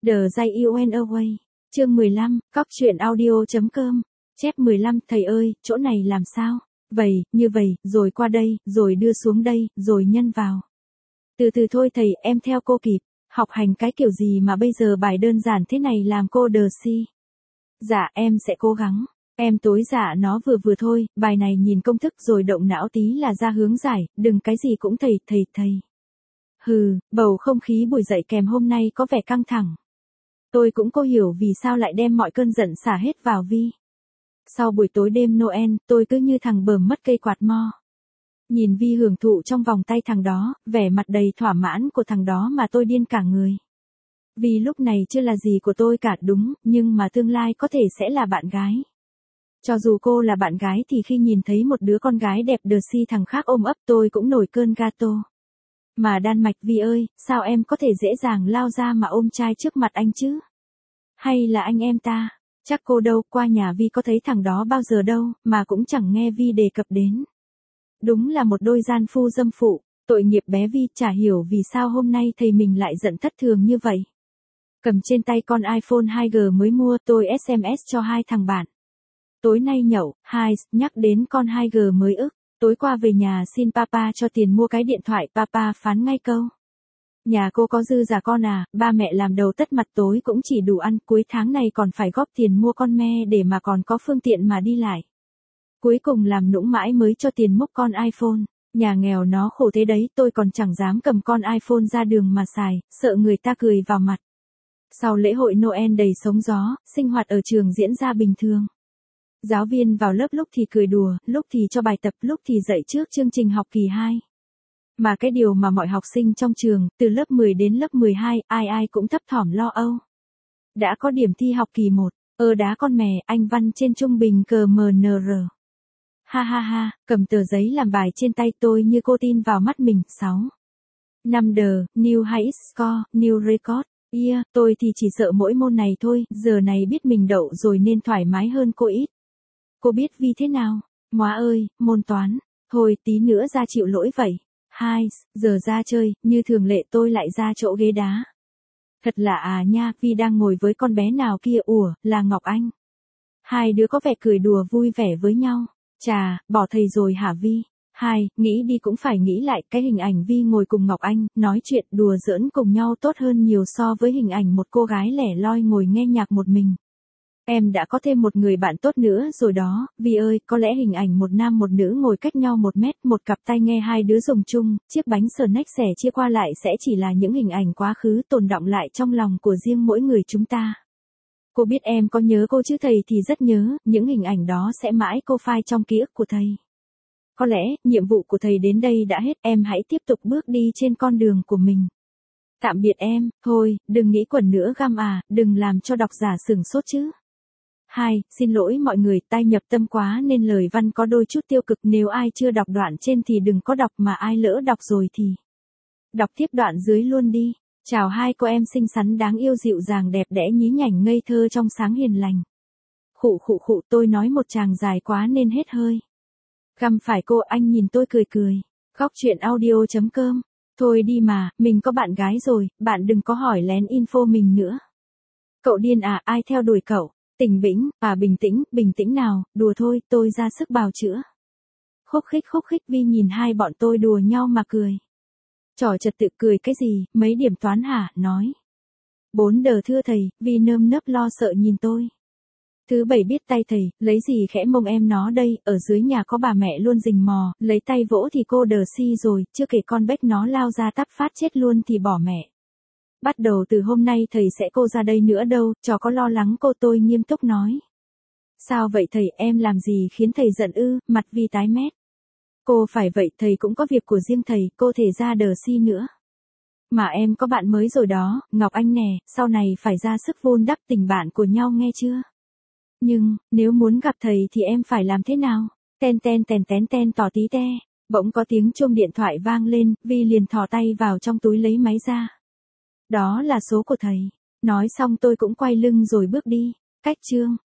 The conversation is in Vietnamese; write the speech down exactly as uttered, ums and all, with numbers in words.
The Jay You Went Away. Chương mười lăm, cóc truyện audio.com. Chép mười lăm, thầy ơi, chỗ này làm sao? Vậy, như vậy, rồi qua đây, rồi đưa xuống đây, rồi nhân vào. Từ từ thôi thầy, em theo cô kịp. Học hành cái kiểu gì mà bây giờ bài đơn giản thế này làm cô đờ si. Dạ, em sẽ cố gắng. Em tối dạ nó vừa vừa thôi, bài này nhìn công thức rồi động não tí là ra hướng giải, đừng cái gì cũng thầy, thầy, thầy. Hừ, bầu không khí buổi dậy kèm hôm nay có vẻ căng thẳng. Tôi cũng cô hiểu vì sao lại đem mọi cơn giận xả hết vào Vi. Sau buổi tối đêm Noel, tôi cứ như thằng bờm mất cây quạt mo. Nhìn Vi hưởng thụ trong vòng tay thằng đó, vẻ mặt đầy thỏa mãn của thằng đó mà tôi điên cả người. Vì lúc này chưa là gì của tôi cả đúng, nhưng mà tương lai có thể sẽ là bạn gái. Cho dù cô là bạn gái thì khi nhìn thấy một đứa con gái đẹp đờ si thằng khác ôm ấp tôi cũng nổi cơn gato. Mà Đan Mạch Vi ơi, sao em có thể dễ dàng lao ra mà ôm trai trước mặt anh chứ? Hay là anh em ta? Chắc cô đâu, qua nhà Vi có thấy thằng đó bao giờ đâu, mà cũng chẳng nghe Vi đề cập đến. Đúng là một đôi gian phu dâm phụ, tội nghiệp bé Vi, chả hiểu vì sao hôm nay thầy mình lại giận thất thường như vậy. Cầm trên tay con iPhone hai G mới mua, tôi ét em ét cho hai thằng bạn. Tối nay nhậu, hai, nhắc đến con hai G mới ức. Tối qua về nhà xin papa cho tiền mua cái điện thoại, papa phán ngay câu. Nhà cô có dư giả con à, ba mẹ làm đầu tất mặt tối cũng chỉ đủ ăn, cuối tháng này còn phải góp tiền mua con me để mà còn có phương tiện mà đi lại. Cuối cùng làm nũng mãi mới cho tiền múc con iPhone, nhà nghèo nó khổ thế đấy, tôi còn chẳng dám cầm con iPhone ra đường mà xài, sợ người ta cười vào mặt. Sau lễ hội Noel đầy sóng gió, sinh hoạt ở trường diễn ra bình thường. Giáo viên vào lớp lúc thì cười đùa, lúc thì cho bài tập, lúc thì dạy trước chương trình học kỳ hai. Mà cái điều mà mọi học sinh trong trường, từ lớp mười đến lớp mười hai, ai ai cũng thấp thỏm lo âu. Đã có điểm thi học kỳ một, ơ đá con mè, anh văn trên trung bình cờ em en rờ. Ha ha ha, cầm tờ giấy làm bài trên tay tôi như cô tin vào mắt mình, sáu. năm đờ, new highest score, new record. Yeah, tôi thì chỉ sợ mỗi môn này thôi, giờ này biết mình đậu rồi nên thoải mái hơn cô ít. Cô biết Vi thế nào? Móa ơi, môn toán. Thôi tí nữa ra chịu lỗi vậy. Hai, giờ ra chơi, như thường lệ tôi lại ra chỗ ghế đá. Thật lạ à nha, Vi đang ngồi với con bé nào kia, ủa, là Ngọc Anh. Hai đứa có vẻ cười đùa vui vẻ với nhau. Chà, bỏ thầy rồi hả Vi? Hai, nghĩ đi cũng phải nghĩ lại, cái hình ảnh Vi ngồi cùng Ngọc Anh, nói chuyện đùa giỡn cùng nhau tốt hơn nhiều so với hình ảnh một cô gái lẻ loi ngồi nghe nhạc một mình. Em đã có thêm một người bạn tốt nữa rồi đó, Vi ơi, có lẽ hình ảnh một nam một nữ ngồi cách nhau một mét, một cặp tai nghe hai đứa dùng chung, chiếc bánh snack sẻ chia qua lại sẽ chỉ là những hình ảnh quá khứ tồn đọng lại trong lòng của riêng mỗi người chúng ta. Cô biết em có nhớ cô chứ thầy thì rất nhớ, những hình ảnh đó sẽ mãi cô phai trong ký ức của thầy. Có lẽ, nhiệm vụ của thầy đến đây đã hết, em hãy tiếp tục bước đi trên con đường của mình. Tạm biệt em, thôi, đừng nghĩ quẩn nữa găm à, đừng làm cho độc giả sửng sốt chứ. Hai, xin lỗi mọi người, tai nhập tâm quá nên lời văn có đôi chút tiêu cực, nếu ai chưa đọc đoạn trên thì đừng có đọc, mà ai lỡ đọc rồi thì đọc tiếp đoạn dưới luôn đi. Chào hai cô em xinh xắn đáng yêu dịu dàng đẹp đẽ nhí nhảnh ngây thơ trong sáng hiền lành. Khụ khụ khụ, tôi nói một tràng dài quá nên hết hơi. Găm phải cô, anh nhìn tôi cười cười. Góc truyện audio.com. Thôi đi mà, mình có bạn gái rồi, bạn đừng có hỏi lén info mình nữa. Cậu điên à, ai theo đuổi cậu? Tỉnh bĩnh, à bình tĩnh, bình tĩnh nào, đùa thôi, tôi ra sức bào chữa. Khúc khích khúc khích Vi nhìn hai bọn tôi đùa nhau mà cười. Trò trật tự cười cái gì, mấy điểm toán hả, nói. Bốn đờ thưa thầy, Vi nơm nớp lo sợ nhìn tôi. Thứ bảy biết tay thầy, lấy gì khẽ mông em nó đây, ở dưới nhà có bà mẹ luôn rình mò, lấy tay vỗ thì cô đờ si rồi, chưa kể con bếch nó lao ra tắp phát chết luôn thì bỏ mẹ. Bắt đầu từ hôm nay thầy sẽ cô ra đây nữa đâu, trò có lo lắng cô, tôi nghiêm túc nói. Sao vậy thầy, em làm gì khiến thầy giận ư, mặt Vi tái mét. Cô phải vậy, thầy cũng có việc của riêng thầy, cô thể ra đờ si nữa. Mà em có bạn mới rồi đó, Ngọc Anh nè, sau này phải ra sức vun đắp tình bạn của nhau nghe chưa? Nhưng, nếu muốn gặp thầy thì em phải làm thế nào? Ten ten tèn tén ten tỏ tí te. Bỗng có tiếng chuông điện thoại vang lên, Vi liền thò tay vào trong túi lấy máy ra. Đó là số của thầy. Nói xong tôi cũng quay lưng rồi bước đi. Cách chương.